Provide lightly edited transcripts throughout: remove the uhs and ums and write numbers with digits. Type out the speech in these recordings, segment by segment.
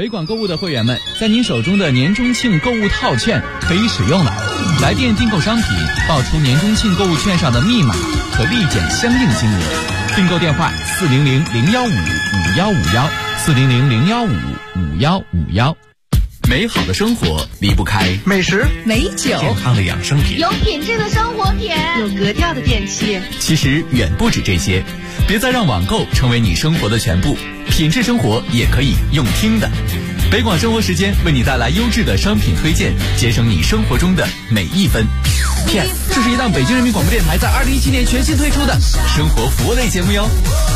北广购物的会员们，在您手中的年中庆购物套券可以使用了。来电订购商品，报出年中庆购物券上的密码，可立减相应金额。订购电话400-015-515，400-015-515。美好的生活离不开美食、 美酒、 健康的养生品、 有品质的生活品、 有格调的电器。 其实远不止这些，别再让网购成为你生活的全部，品质生活也可以用听的。北广生活时间为你带来优质的商品推荐，节省你生活中的每一分。Yes， 这是一档北京人民广播电台在2017年全新推出的生活服务类节目哟。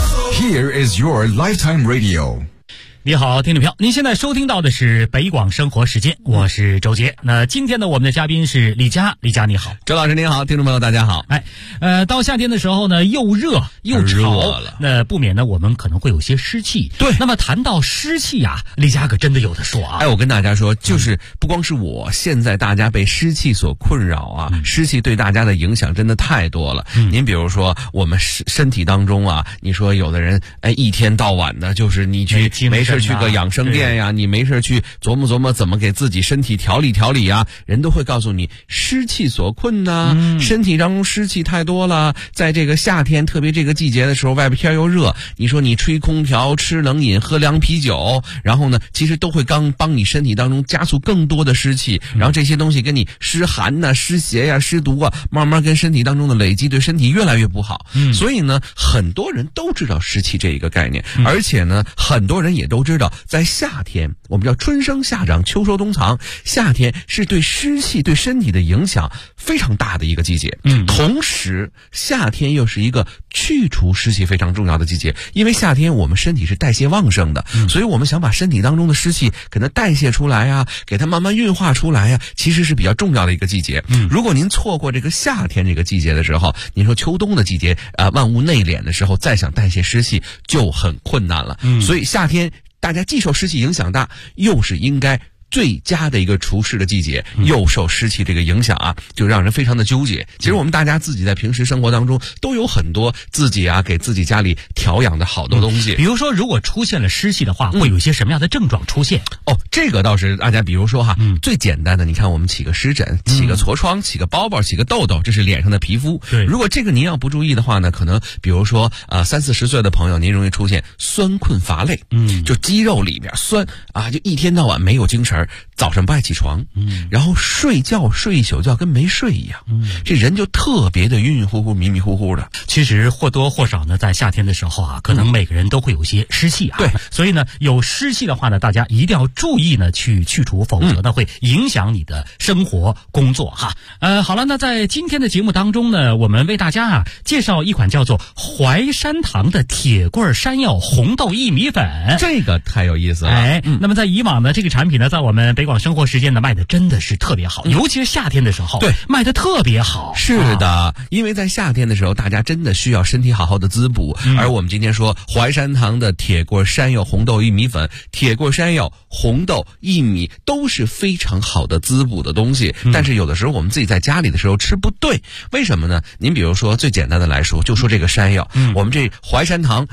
Here is your lifetime radio。 你好，听众朋友，您现在收听到的是北广生活时间，我是周杰。那今天呢，我们的嘉宾是李佳，李佳你好。 周老师您好，听众朋友大家好。 到夏天的时候呢，又热又潮了，那不免呢我们可能会有些湿气。 对， 那么谈到湿气啊，李佳可真的有的说啊。 我跟大家说，就是不光是我，现在大家被湿气所困扰啊，湿气对大家的影响真的太多了。您比如说我们身体当中啊，你说有的人一天到晚的就是你去没事去个养生店呀，你没事去琢磨琢磨怎么给自己身体调理调理啊，人都会告诉你湿气所困呐，身体当中湿气太多了，在这个夏天特别这个季节的时候，外边天又热，你说你吹空调、吃冷饮、喝凉啤酒，然后呢其实都会帮你身体当中加速更多的湿气，然后这些东西跟你湿寒呐、湿邪呀、湿毒啊，慢慢跟身体当中的累积，对身体越来越不好。所以呢很多人都知道湿气这一个概念，而且呢很多人也都知道在夏天，我们叫春生夏长秋收冬藏，夏天是对湿气对身体的影响非常大的一个季节。同时夏天又是一个去除湿气非常重要的季节，因为夏天我们身体是代谢旺盛的，所以我们想把身体当中的湿气给它代谢出来啊，给它慢慢运化出来啊，其实是比较重要的一个季节。如果您错过这个夏天这个季节的时候，您说秋冬的季节万物内敛的时候，再想代谢湿气就很困难了。所以夏天大家既受湿气影响大，又是应该最佳的一个除湿的季节，又受湿气这个影响啊，就让人非常的纠结。其实我们大家自己在平时生活当中都有很多自己给自己家里调养的好多东西。 比如说如果出现了湿气的话，会有一些什么样的症状出现？ 这个倒是大家比如说最简单的，你看我们起个湿疹、起个痤疮、起个包包、起个痘痘，这是脸上的皮肤。 对， 如果这个您要不注意的话呢，可能比如说30-40岁的朋友，您容易出现酸困乏累，就肌肉里边酸就一天到晚没有精神，早上不爱起床，然后睡觉睡一宿觉跟没睡一样，这人就特别的晕晕乎乎、迷迷糊糊的。 其实或多或少呢，在夏天的时候可能每个人都会有些湿气对， 所以呢，有湿气的话呢，大家一定要注意呢去除，否则呢会影响你的生活工作好了，那在今天的节目当中呢，我们为大家介绍一款叫做淮山堂的铁棍山药红豆薏米粉， 这个太有意思了。 那么在以往呢，这个产品呢，在我们北广生活时间呢卖的真的是特别好，尤其是夏天的时候， 对， 卖的特别好。 是的，因为在夏天的时候，大家真的需要身体好好的滋补。而我们今天说淮山堂的铁棍山药红豆薏米粉，铁棍山药、红豆、薏米都是非常好的滋补的东西。但是有的时候我们自己在家里的时候吃不对，为什么呢？您比如说最简单的来说，就说这个山药，我们这淮山堂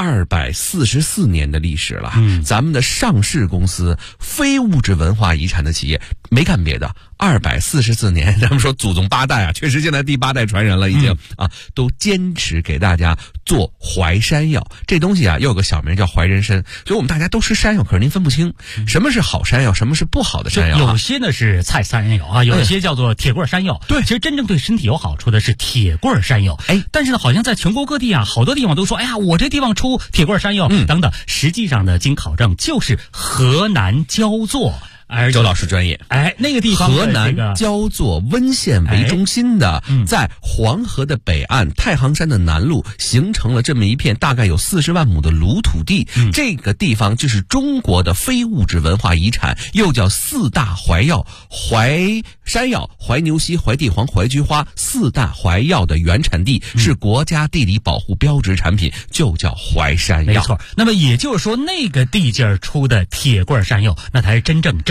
244年的历史了，咱们的上市公司非物质文化遗产的企业，没干别的，244年，咱们说祖宗8代确实现在第8代传人了，已经都坚持给大家做淮山药。这东西又有个小名叫淮人参，所以我们大家都吃山药，可是您分不清什么是好山药，什么是不好的山药。 有些呢是菜山药有些叫做铁棍山药。 对， 其实真正对身体有好处的是铁棍山药。但是呢，好像在全国各地好多地方都说，我这地方出铁棍山药等等，实际上呢，经考证就是河南焦作。 周老师专业。 那个地方河南焦作温县为中心的，在黄河的北岸太行山的南麓形成了这么一片大概有40万亩的卤土地。这个地方就是中国的非物质文化遗产，又叫4大淮药：淮山药、淮牛膝、淮地黄、淮菊花，4大淮药的原产地，是国家地理保护标志产品，就叫淮山药。 没错。那么也就是说，那个地界出的铁棍山药，那才是真正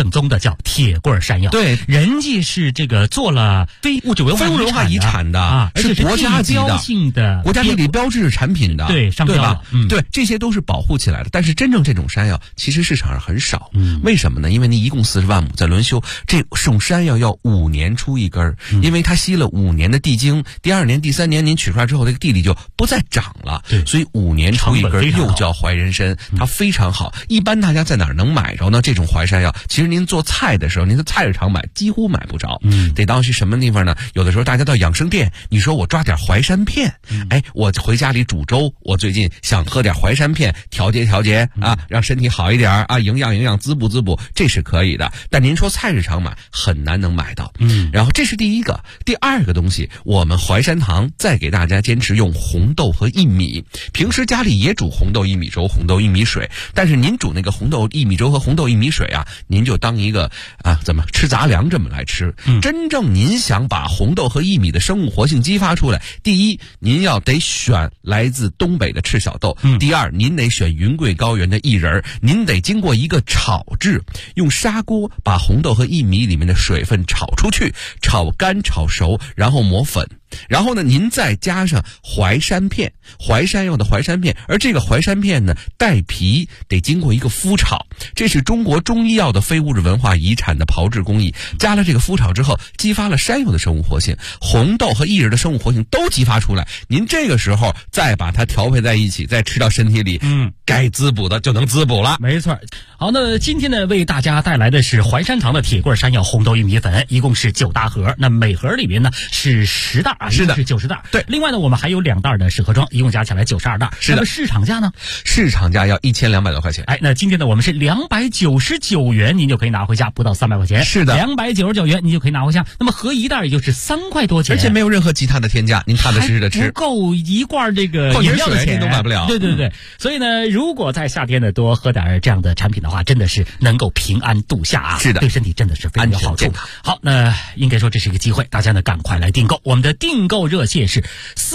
正宗的叫铁棍山药。 对， 人家是这个做了非物质文化遗产的啊， 而且是国家级的国家地理标志产品的， 对，商标吧？对，这些都是保护起来的。但是真正这种山药其实市场上很少，为什么呢？因为你一共40万亩在轮休，这种山药要5年出一根，因为它吸了5年的地精，第2年、第3年您取出来之后，这个地里就不再长了，所以5年出一根，又叫怀人参，它非常好。一般大家在哪儿能买着呢？这种淮山药，其实您做菜的时候，您在菜市场买几乎买不着，得到去什么地方呢？有的时候大家到养生店，你说我抓点淮山片，我回家里煮粥，我最近想喝点淮山片，调节啊，让身体好一点啊，营养滋补，这是可以的。但您说菜市场买很难能买到，然后这是第一个。第二个东西，我们淮山堂再给大家坚持用红豆和薏米，平时家里也煮红豆薏米粥、红豆薏米水，但是您煮那个红豆薏米粥和红豆薏米水啊，您就当一个怎么吃杂粮这么来吃。真正您想把红豆和薏米的生物活性激发出来，第一，您要得选来自东北的赤小豆，第二，您得选云贵高原的薏仁，您得经过一个炒制，用砂锅把红豆和薏米里面的水分炒出去，炒干炒熟，然后磨粉。然后呢，您再加上淮山片，淮山药的淮山片，而这个淮山片呢，带皮得经过一个麸炒，这是中国中医药的非物质文化遗产的炮制工艺。加了这个麸炒之后，激发了山药的生物活性，红豆和薏仁的生物活性都激发出来。您这个时候再把它调配在一起，再吃到身体里，该滋补的就能滋补了。 没错。好，那今天呢，为大家带来的是淮山堂的铁棍山药红豆薏米粉，一共是9大盒，那每盒里面呢是10袋。是的，是90袋。 对， 另外呢，我们还有2袋的适合装，一共加起来92袋。 是的。 那么市场价呢？ 市场价要1200多块钱。 那今天呢，我们是299元，您就可以拿回家，不到300块钱。 是的 ，299元您就可以拿回家。那么合一袋也就是3块多钱， 而且没有任何其他的添加，您踏踏实实的吃， 不够一罐这个饮料的钱， 您都买不了。 对。所以呢，如果在夏天呢多喝点这样的产品的话，真的是能够平安度夏啊。 是的， 对身体真的是非常有好处。好，那应该说这是一个机会，大家呢赶快来订购。我们的订购热线是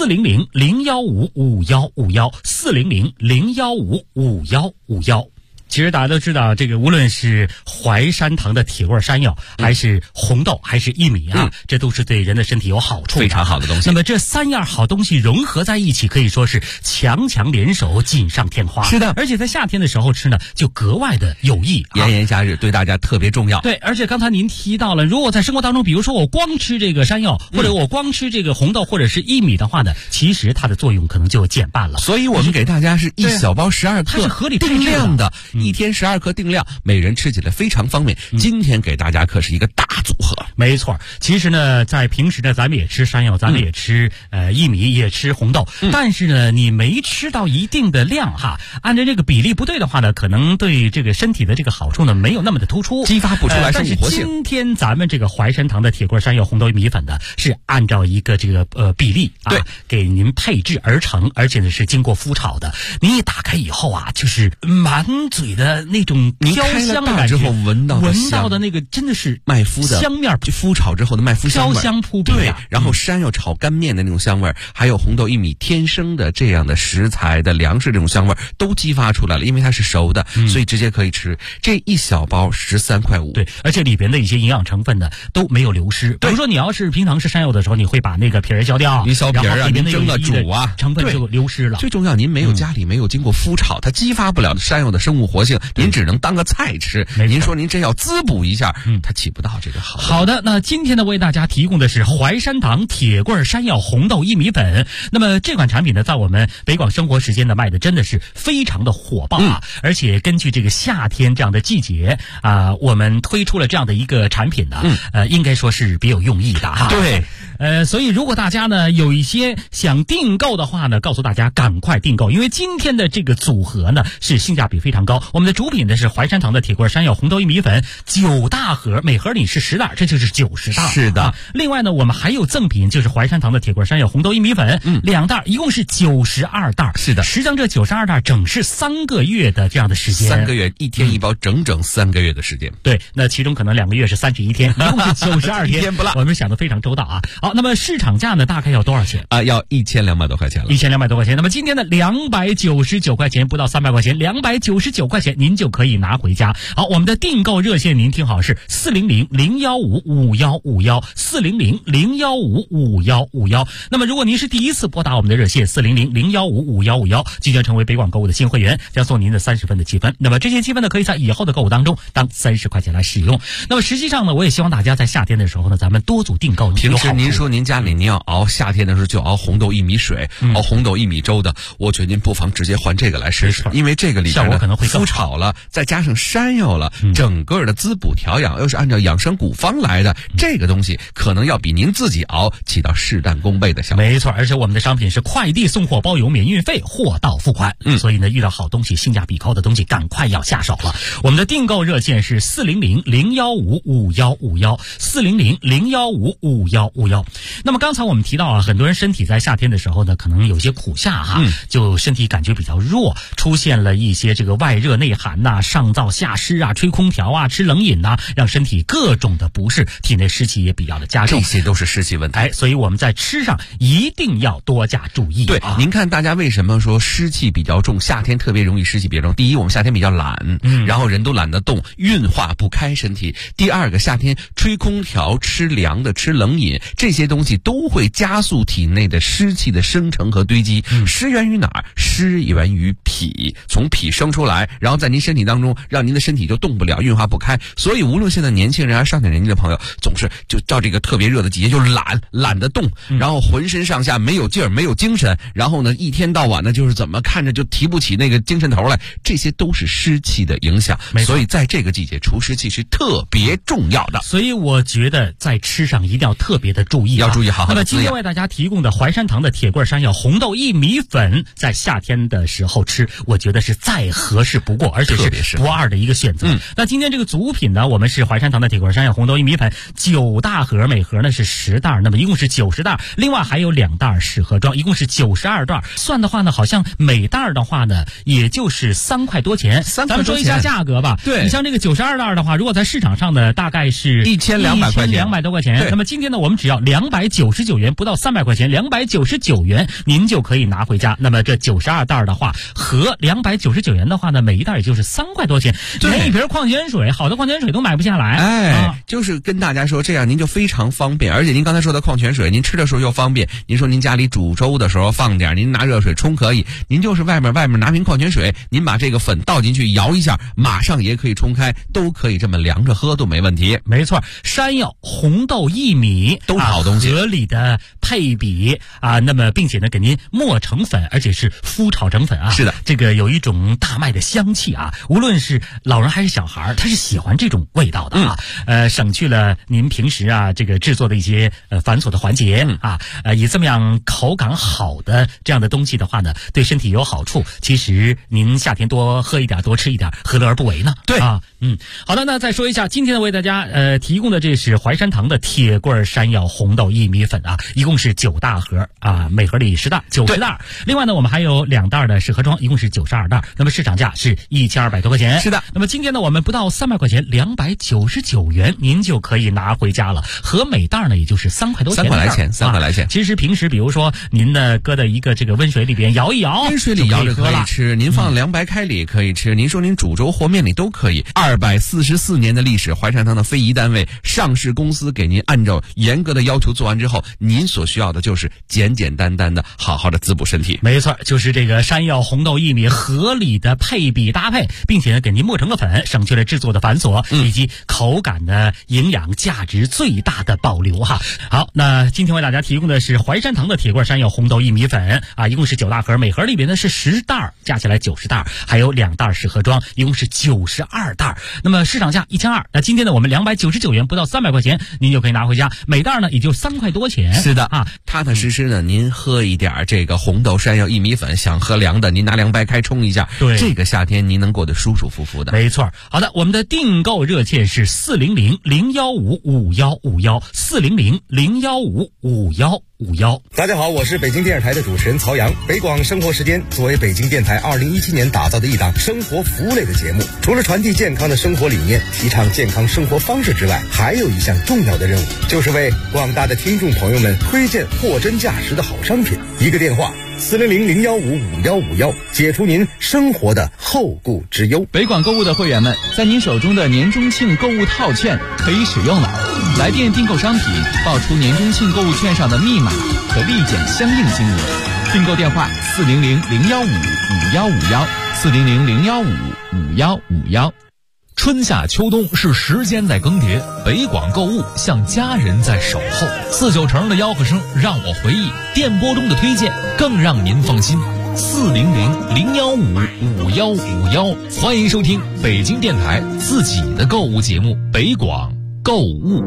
400-015-5151，400-015-5151。其实大家都知道，这个无论是淮山堂的铁棍山药，还是红豆，还是薏米啊，这都是对人的身体有好处的， 非常好的东西。 那么这3样好东西融合在一起，可以说是强联手，锦上添花。 是的， 而且在夏天的时候吃呢，就格外的有益。 炎炎夏日对大家特别重要。 对，而且刚才您提到了，如果在生活当中，比如说我光吃这个山药，或者我光吃这个红豆或者是薏米的话呢，其实它的作用可能就减半了。 所以我们给大家是一小包12克， 它是合理定量的。1天12克定量，每人吃起来非常方便。今天给大家可是一个大组合。 没错，其实呢，在平时呢，咱们也吃山药，咱们也吃薏米，也吃红豆，但是呢，你没吃到一定的量哈，按照这个比例不对的话呢，可能对这个身体的这个好处呢，没有那么的突出， 激发不出来生物活性。 但是今天咱们这个淮山堂的铁棍山药红豆薏米粉呢，是按照一个这个比例对给您配制而成，而且呢是经过麸炒的。您一打开以后啊，就是满嘴的那种飘香的感觉， 之后闻到的那个真的是麦麸的香面， 就麸炒之后的麦麸香味， 飘香扑鼻。 对，然后山药炒干面的那种香味，还有红豆薏米天生的这样的食材的粮食这种香味都激发出来了，因为它是熟的，所以直接可以吃。这一小包13.5块。 对，而且里边的一些营养成分呢都没有流失。比如说你要是平常吃山药的时候，你会把那个皮儿削掉， 你削皮儿啊，您蒸啊煮啊， 成分就流失了。 最重要，您没有家里没有经过麸炒，它激发不了山药的生物活性，您只能当个菜吃。您说您真要滋补一下，它起不到这个好。 好的，那今天呢为大家提供的是淮山堂铁棍山药红豆薏米粉。那么这款产品呢，在我们北广生活时间呢卖的真的是非常的火爆啊！而且根据这个夏天这样的季节啊，我们推出了这样的一个产品呢，应该说是别有用意的哈。 对。 所以如果大家呢有一些想订购的话呢，告诉大家赶快订购，因为今天的这个组合呢是性价比非常高。我们的主品呢是淮山堂的铁棍山药红豆薏米粉9大盒，每盒里是10袋，这就是90袋。 是的。 另外呢，我们还有赠品，就是淮山堂的铁棍山药红豆薏米粉2袋，一共是92袋。 是的。 实际上这92袋整是3个月的这样的时间 ，3个月1天1包，整3个月的时间。 对，那其中可能2个月是31天，一共是92天， 一天不落。 我们想的非常周到啊。好。 好，那么市场价呢，大概要多少钱？ 要1200多块钱了。 1200多块钱。那么今天的299块钱，不到300块钱，299块钱您就可以拿回家。好，我们的订购热线您听好是400-015-5151，400-015-5151。那么如果您是第一次拨打我们的热线400-015-5151，即将成为北广购物的新会员，将送您的30分的积分。那么这些积分呢，可以在以后的购物当中当30块钱来使用。那么实际上呢，我也希望大家在夏天的时候呢，咱们多组订购。 平时您说您家里您要熬夏天的时候就熬红豆薏米水，熬红豆薏米粥的，我觉得您不妨直接换这个来试试，因为这个里边呢麸炒了，再加上山药了，整个的滋补调养又是按照养生古方来的，这个东西可能要比您自己熬起到事半功倍的效果。 没错，而且我们的商品是快递送货包邮免运费，货到付款。所以呢，遇到好东西、性价比高的东西，赶快要下手了。我们的订购热线是400-015-5151，400-015-5151。那么刚才我们提到啊，很多人身体在夏天的时候呢，可能有些苦夏哈，就身体感觉比较弱，出现了一些这个外热内寒呐、上燥下湿啊、吹空调啊、吃冷饮呐，让身体各种的不适，体内湿气也比较的加重， 这些都是湿气问题。 所以我们在吃上一定要多加注意。 对，您看大家为什么说湿气比较重，夏天特别容易湿气比较重？第一，我们夏天比较懒，然后人都懒得动，运化不开身体。第二个，夏天吹空调、吃凉的、吃冷饮，这些东西都会加速体内的湿气的生成和堆积。湿源于哪儿？湿源于脾，从脾生出来，然后在您身体当中，让您的身体就动不了，运化不开。所以无论现在年轻人还是上点年纪的朋友，总是就到这个特别热的季节就懒得动，然后浑身上下没有劲儿、没有精神，然后呢一天到晚呢就是怎么看着就提不起那个精神头来，这些都是湿气的影响。所以在这个季节除湿气是特别重要的。 所以我觉得在吃上一定要特别的注意， 要注意好好的。 那么今天为大家提供的淮山堂的铁棍山药红豆薏米粉，在夏天的时候吃，我觉得是再合适不过，而且是不二的一个选择。那今天这个组品呢，我们是淮山堂的铁棍山药红豆薏米粉9大盒，每盒呢是10袋，那么一共是90袋，另外还有2袋适盒装，一共是92袋。算的话呢，好像每袋的话呢，也就是3块多钱。咱们说一下价格吧。 对， 你像这个92袋的话，如果在市场上呢，大概是 1200块钱 ，1200多块钱。那么今天呢，我们只要299元，不到300块钱，299元您就可以拿回家。那么这92袋的话，和299元的话呢，每一袋也就是3块多钱，连一瓶矿泉水，好的矿泉水都买不下来。 就是跟大家说，这样您就非常方便。而且您刚才说的矿泉水，您吃的时候又方便。您说您家里煮粥的时候放点，您拿热水冲可以。您就是外面拿瓶矿泉水，您把这个粉倒进去摇一下，马上也可以冲开，都可以这么凉着喝都没问题。 没错，山药、红豆、薏米都是好东西， 合理的配比啊。那么并且呢，给您磨成粉，而且是麸炒成粉啊。 是的， 这个有一种大麦的香气啊，无论是老人还是小孩，他是喜欢这种味道的啊。省去了您平时啊这个制作的一些繁琐的环节啊。以这么样口感好的这样的东西的话呢，对身体有好处。其实您夏天多喝一点，多吃一点，何乐而不为呢？ 对啊，好的，那再说一下，今天呢为大家提供的这是淮山堂的铁棍山药红豆薏米粉啊，一共是9大盒啊，每盒里10袋，90袋。另外呢，我们还有2袋的适盒装，一共是92袋。那么市场价是1200多块钱。 是的。 那么今天呢，我们不到300块钱，299元您就可以拿回家了，和每袋呢也就是3块多钱。 3块来钱，3块来钱。 其实平时比如说您呢搁在一个这个温水里边摇一摇， 温水里摇着可以吃，您放凉白开里也可以吃，您说您煮粥和面里都可以。244年的历史，淮山堂的非遗单位上市公司给您按照严格的要求做完之后，您所需要的就是简简单单的好好的滋补身体。 没错，就是这个山药红豆薏米合理的配比搭配，并且呢给您磨成个粉，省去了制作的繁琐，以及口感的营养价值最大的保留哈。好，那今天为大家提供的是淮山堂的铁棍山药红豆薏米粉啊，一共是9大盒，每盒里边呢是10袋，加起来90袋，还有2袋适盒装，一共是92袋。那么市场价1200，那今天呢我们299元，不到300块钱您就可以拿回家，每袋呢也就3块多钱。 是的啊，踏踏实实呢您喝一点这个红豆山药薏米粉，想喝凉的您拿凉白开冲一下， 对， 这个夏天您能过得舒舒服服的。 没错。好的，我们的订购热线是400-015-5151，400-015-5151。 5551。 大家好，我是北京电视台的主持人曹阳。北广生活时间作为北京电台2017年打造的一档生活服务类的节目，除了传递健康的生活理念，提倡健康生活方式之外，还有一项重要的任务，就是为广大的听众朋友们推荐货真价实的好商品。一个电话400-015-5151，解除您生活的后顾之忧。 北广购物的会员们，在您手中的年中庆购物套券可以使用了。来电订购商品，报出年中庆购物券上的密码，可立减相应金额。订购电话400-015-5151，400-015-5151。 春夏秋冬是时间在更迭，北广购物像家人在守候。49成的吆喝声让我回忆，电波中的推荐更让您放心。400-015-5151，欢迎收听北京电台自己的购物节目《北广购物》。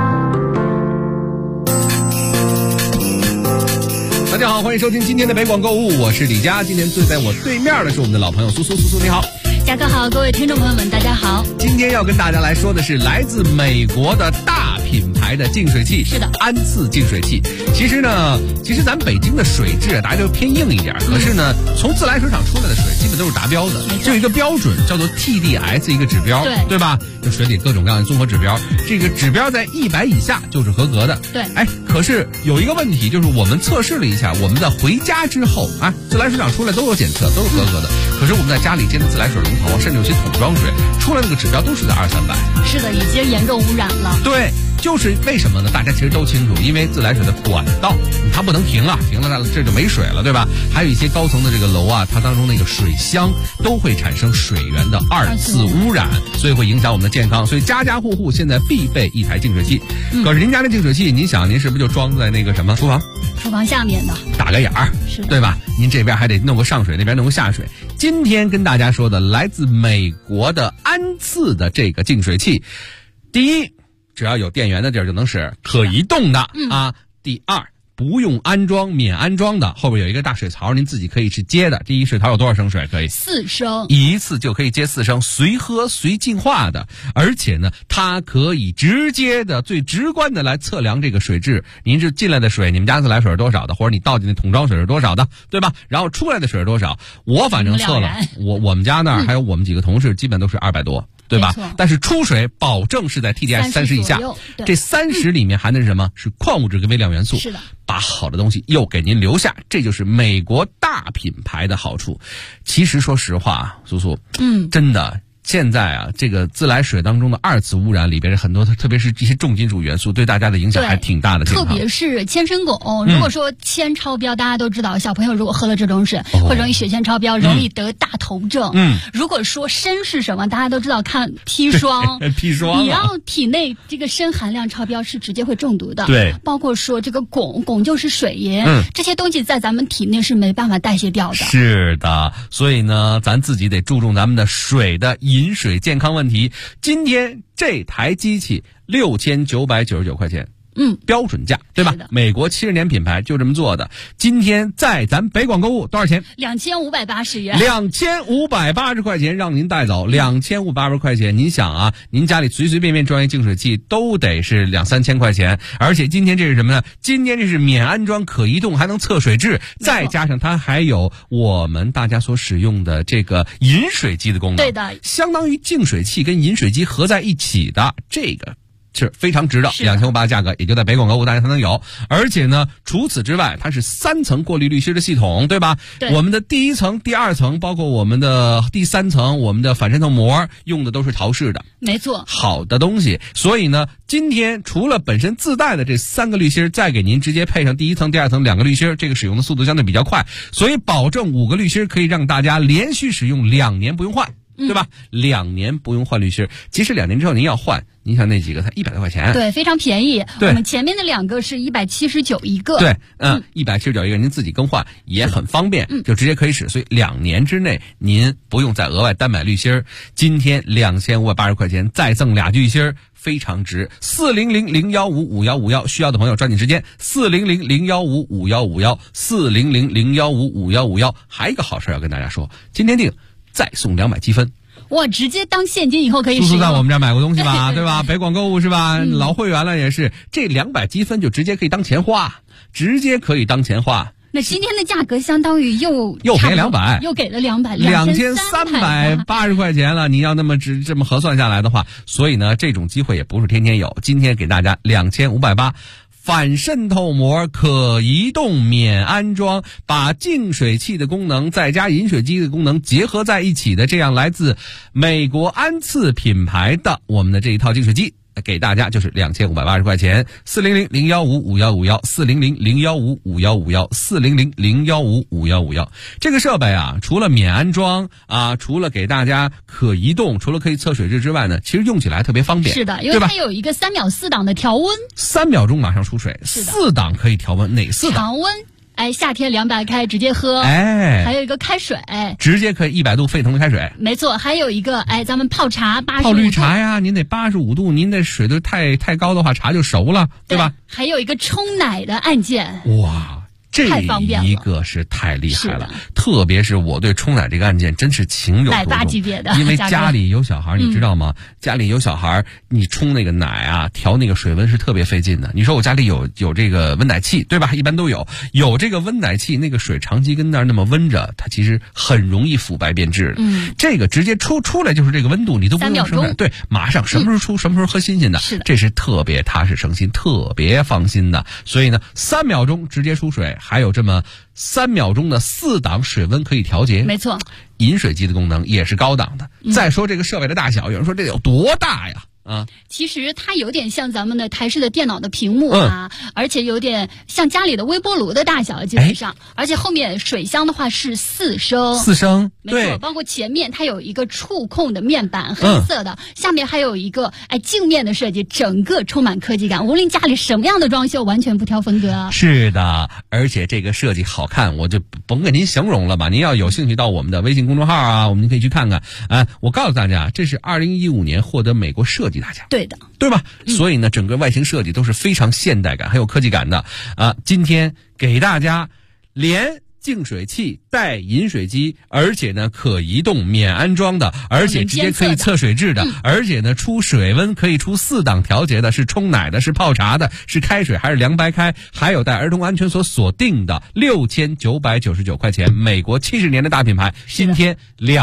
大家好，欢迎收听今天的北广购物，我是李佳。今天坐在我对面的是我们的老朋友苏苏，你好。 嘉哥好，各位听众朋友们，大家好。 今天要跟大家来说的是来自美国的大品牌的净水器， 是的， 安次净水器。其实咱北京的水质大家就偏硬一点，可是呢，从自来水厂出来的水基本都是达标的，就有一个标准叫做 TDS 一个指标，对吧？就水里各种各样的综合指标，这个指标在100以下就是合格的。 对， 可是有一个问题，就是我们测试了一下，我们在回家之后啊，自来水厂出来都有检测，都是合格的。可是我们在家里接的自来水龙头，甚至有些桶装水出来那个指标都是在200-300。 是的，已经严重污染了。 对，就是为什么呢？大家其实都清楚，因为自来水的管道它不能停了这就没水了，对吧？还有一些高层的这个楼啊，它当中那个水箱都会产生水源的2次污染，所以会影响我们的健康。所以家家户户现在必备一台净水器。可是您家的净水器，您想您是不是就装在那个什么厨房下面的， 打个眼儿，对吧？您这边还得弄个上水，那边弄个下水。今天跟大家说的来自美国的安次的这个净水器，第一，只要有电源的地儿就能使，可移动的啊。第二，不用安装，免安装的，后边有一个大水槽，您自己可以去接的。第一水槽有多少升水？可以 4升， 一次就可以接4升，随喝随净化的。而且呢，它可以直接的、最直观的来测量这个水质。您是进来的水，你们家自来水是多少的，或者你倒进的桶装水是多少的，对吧？然后出来的水是多少？我反正测了，我们家那儿还有我们几个同事，基本都是200多。对吧？但是出水保证是在 TDS 30以下，这30里面含的是什么？是矿物质跟微量元素。 是的， 把好的东西又给您留下，这就是美国大品牌的好处。其实说实话，苏苏，真的。现在啊，这个自来水当中的2次污染里边是很多，特别是这些重金属元素对大家的影响还挺大的。 特别是铅砷汞，如果说铅超标，大家都知道，小朋友如果喝了这种水，会容易血铅超标，容易得大头症。如果说砷是什么，大家都知道，看砒霜，你要体内这个砷含量超标是直接会中毒的。 对， 包括说这个汞就是水银，这些东西在咱们体内是没办法代谢掉的。 是的，所以呢，咱自己得注重咱们的水的饮水健康问题。今天这台机器6999块钱，标准价，对吧？美国70年品牌就这么做的。今天在咱北广购物多少钱 ？2580元 ，2580块钱让您带走，2580块钱。您想啊，您家里随随便便装一净水器都得是2-3千块钱，而且今天这是什么呢？今天这是免安装、可移动，还能测水质，再加上它还有我们大家所使用的这个饮水机的功能。 对的， 相当于净水器跟饮水机合在一起的这个。是非常值的，2580价格也就在北广购物大家才能有。而且呢，除此之外，它是3层过滤滤芯的系统，对吧？ 对， 我们的第1层、第2层，包括我们的第3层，我们的反渗透膜用的都是陶氏的， 没错， 好的东西。所以呢，今天除了本身自带的这3个滤芯，再给您直接配上第1层、第2层2个滤芯，这个使用的速度相对比较快，所以保证5个滤芯可以让大家连续使用2年不用换。对吧？2年不用换滤芯，即使2年之后您要换，您想那几个才100多块钱， 对，非常便宜。我们前面的2个是179一个， 对，179一个，您自己更换也很方便，就直接可以使。所以2年之内您不用再额外单买滤芯。今天2580块钱再赠2滤芯，非常值。400-015-5151，需要的朋友抓紧时间。400-015-5151，400-015-5151。还有一个好事要跟大家说，今天订再送200积分。 哇，直接当现金以后可以使用。 苏苏在我们这儿买过东西吧，对吧？北广购物是吧？老会员了也是，这200积分就直接可以当钱花，直接可以当钱花。 那今天的价格相当于又赔200， 又给了200 ，2380块钱了。你要这么核算下来的话，所以呢，这种机会也不是天天有。今天给大家2580。反渗透膜可移动免安装，把净水器的功能再加饮水机的功能结合在一起的，这样来自美国安次品牌的我们的这一套净水机，给大家就是2580块钱，400-015-5151，400-015-5151，400-015-5151。这个设备啊，除了免安装啊，除了给大家可移动，除了可以测水质之外呢，其实用起来特别方便。 是的，因为它有一个3秒4档的调温 ，3秒钟马上出水，4档可以调温，哪4档？ 常温。夏天200开直接喝，还有一个开水， 直接可以100度沸腾的开水， 没错，还有一个咱们泡茶85度， 泡绿茶呀，您得85度，您的水都太高的话，茶就熟了，对吧？ 还有一个冲奶的按键， 哇。这一个是太厉害了，特别是我对冲奶这个按键真是情有独钟， 奶爸级别的， 因为家里有小孩，你知道吗？家里有小孩，你冲那个奶啊，调那个水温是特别费劲的。你说我家里有这个温奶器，对吧？一般都有这个温奶器，那个水长期跟那儿那么温着，它其实很容易腐败变质的。这个直接出来就是这个温度，你都不用生产，对，马上什么时候出，什么时候喝新鲜的， 是的， 这是特别踏实省心，特别放心的。所以呢，3秒钟直接出水。还有这么3秒钟的4档水温可以调节， 没错， 饮水机的功能也是高档的。再说这个设备的大小，有人说这有多大呀？ 其实它有点像咱们的台式的电脑的屏幕啊，而且有点像家里的微波炉的大小，基本上，而且后面水箱的话是4升，没错，包括前面它有一个触控的面板，黑色的，下面还有一个镜面的设计，整个充满科技感，无论家里什么样的装修，完全不挑风格。 是的，而且这个设计好看，我就甭给您形容了吧。您要有兴趣到我们的微信公众号啊，我们可以去看看。我告诉大家，这是2015年获得美国设计大奖， 对的， 对吧？所以呢，整个外形设计都是非常现代感，很有科技感的今天给大家连净水器带饮水机，而且呢可移动免安装的，而且直接可以测水质的，而且呢出水温可以出4档调节的，是冲奶的，是泡茶的，是开水还是凉白开，还有带儿童安全锁锁定的，6999块钱，美国70年的大品牌，今天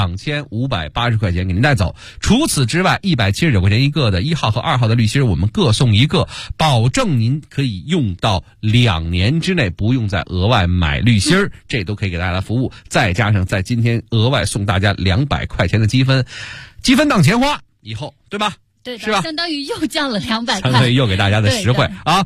2580块钱给您带走。除此之外，179块钱一个的1号和2号的滤芯，我们各送一个，保证您可以用到2年之内，不用再额外买滤芯，这都可以给大家服务。再加上在今天额外送大家200块钱的积分当钱花，以后对吧？ 对， 是吧？ 相当于又降了200块， 相当于又给大家的实惠啊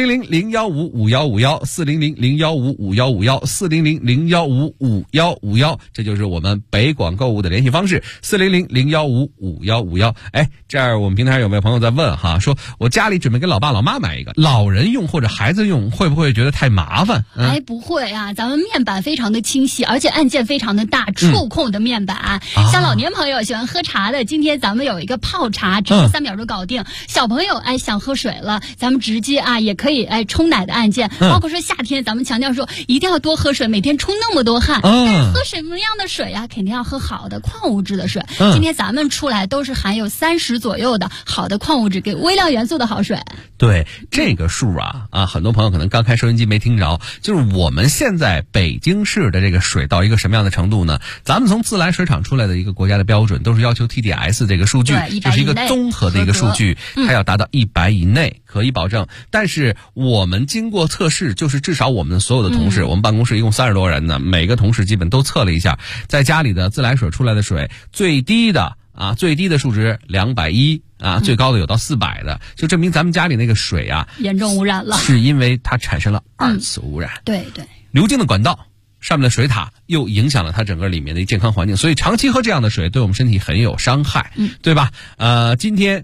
！400-015-5151，400-015-5151，400-015-5151，这就是我们北广购物的联系方式，400-015-5151。这儿我们平台有没有朋友在问哈？说我家里准备给老爸老妈买一个，老人用或者孩子用，会不会觉得太麻烦？ 不会啊，咱们面板非常的清晰，而且按键非常的大，触控的面板。像老年朋友喜欢喝茶的，今天咱们有一个泡茶，直接3秒钟搞定。小朋友想喝水了，咱们直接也可以冲奶的按键。包括说夏天咱们强调说一定要多喝水，每天出那么多汗，但是喝什么样的水啊？肯定要喝好的矿物质的水。今天咱们出来都是含有30左右的好的矿物质，给微量元素的好水。 对这个数很多朋友可能刚开收音机没听着，就是我们现在北京市的这个水到一个什么样的程度呢？咱们从自来水厂出来的一个国家的标准，都是要求 TDS 这个数据，就是一个综合的一个数据，它要达到100以内可以保证。但是我们经过测试，就是至少我们所有的同事，我们办公室一共30多人呢，每个同事基本都测了一下，在家里的自来水出来的水，最低的数值210最高的有到400的，就证明咱们家里那个水严重污染了， 是因为它产生了2次污染。 对， 流经的管道上面的水塔又影响了它整个里面的健康环境，所以长期喝这样的水对我们身体很有伤害，对吧？今天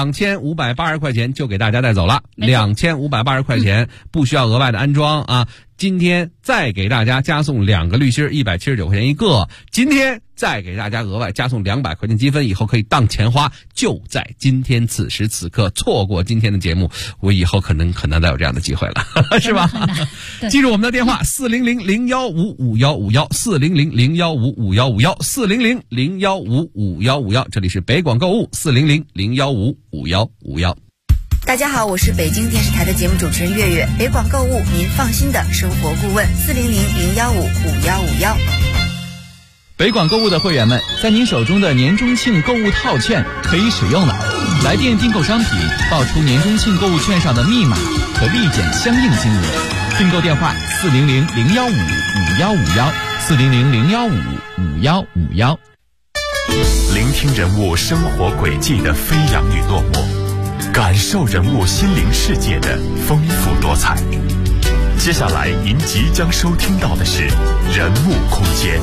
2580块钱就给大家带走了，2580块钱不需要额外的安装今天再给大家加送2个滤芯，179块钱一个。今天再给大家额外加送200块钱积分，以后可以当钱花。就在今天此时此刻，错过今天的节目，我以后可能再有这样的机会了，是吧？记住我们的电话：400-015-5151，400-015-5151，400-015-5151。这里是北广购物，400-015-5151。 大家好，我是北京电视台的节目主持人月月，北广购物您放心的生活顾问，400-015-5151。 北广购物的会员们，在您手中的年中庆购物套券可以使用了。来电订购商品，报出年中庆购物券上的密码，可立减相应金额。订购电话：400-015-5151，400-015-5151。 聆听人物生活轨迹的飞扬与落寞，感受人物心灵世界的丰富多彩。接下来您即将收听到的是人物空间。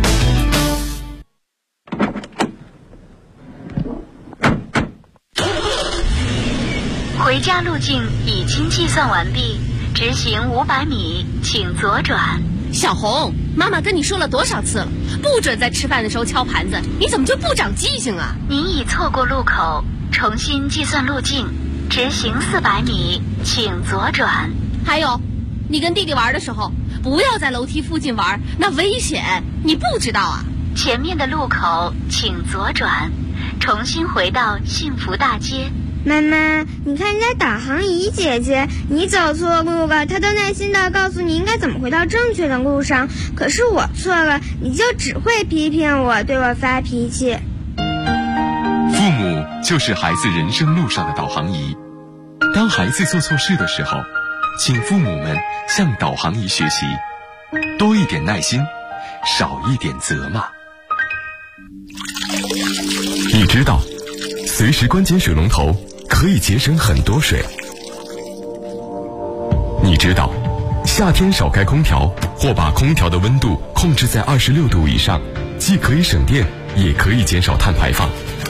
回家路径已经计算完毕，直行500米，请左转。 小红，妈妈跟你说了多少次了，不准在吃饭的时候敲盘子，你怎么就不长记性啊？ 您已错过路口，重新计算路径，直行400米，请左转。 还有，你跟弟弟玩的时候，不要在楼梯附近玩，那危险，你不知道啊？ 前面的路口请左转，重新回到幸福大街。 妈妈，你看人家导航仪姐姐，你走错路了，她都耐心地告诉你应该怎么回到正确的路上。可是我错了，你就只会批评我，对我发脾气。 父母就是孩子人生路上的导航仪。当孩子做错事的时候，请父母们向导航仪学习，多一点耐心，少一点责骂。你知道，随时关紧水龙头可以节省很多水。你知道，夏天少开空调或把空调的温度控制在26度以上，既可以省电，也可以减少碳排放。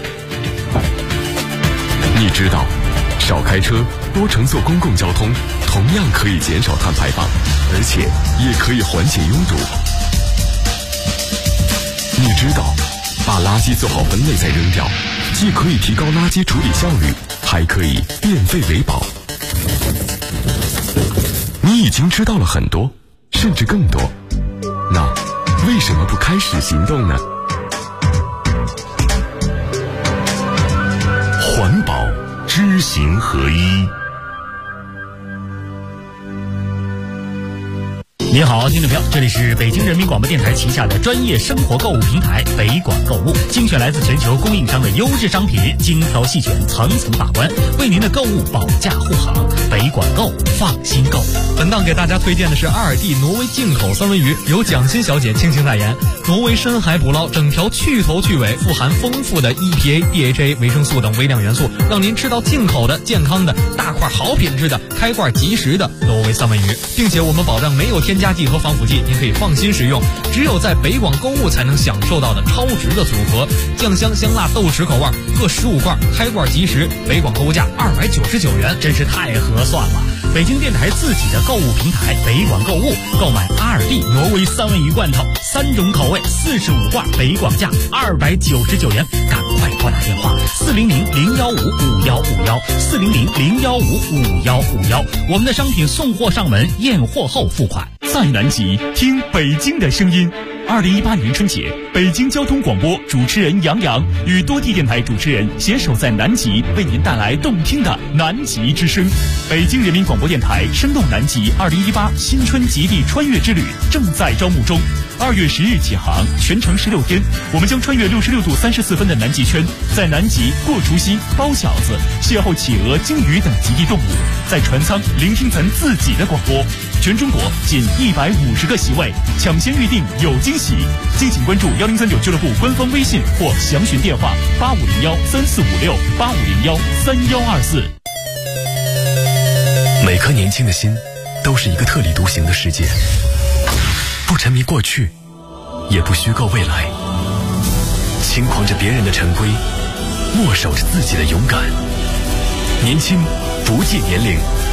你知道，少开车，多乘坐公共交通，同样可以减少碳排放，而且也可以缓解拥堵。你知道，把垃圾做好分类再扔掉，既可以提高垃圾处理效率，还可以变废为宝。你已经知道了很多，甚至更多，那为什么不开始行动呢？环保知行合一。 你好，听众朋友，这里是北京人民广播电台旗下的专业生活购物平台北广购物，精选来自全球供应商的优质商品，精挑细选，层层把关，为您的购物保驾护航。北广购，放心购。 本档给大家推荐的是阿尔蒂挪威进口三文鱼，由蒋欣小姐倾情代言。挪威深海捕捞，整条去头去尾，富含丰富的 EPA、DHA、维生素等微量元素，让您吃到进口的、健康的、大块好品质的、开罐即食的挪威三文鱼，并且我们保证没有添加剂和防腐剂，您可以放心食用。只有在北广购物才能享受到的超值的组合，酱香香辣豆豉口味各15罐，开罐即食，北广购物价299元， 真是太合算了。北京电台自己的购物平台北广购物，购买阿尔蒂挪威三文鱼罐头，3种口味，45罐，北广价299元，赶快拨打电话400-015-5151，400-015-5151，我们的商品送货上门，验货后付款。 在南极听北京的声音。2018年春节，北京交通广播主持人杨洋与多地电台主持人携手在南极，为您带来动听的南极之声。北京人民广播电台生动南极2018新春极地穿越之旅正在招募中，2月10日起航，全程16天，我们将穿越66度34分的南极圈，在南极过除夕、包饺子，邂逅企鹅、鲸鱼等极地动物，在船舱聆听咱自己的广播。全中国仅150个席位，抢先预定有惊喜。敬请关注1039俱乐部官方微信或详询电话8501-3456，8501-3124。每颗年轻的心都是一个特立独行的世界，不沉迷过去，也不虚构未来，轻狂着别人的陈规，默守着自己的勇敢。年轻不计年龄，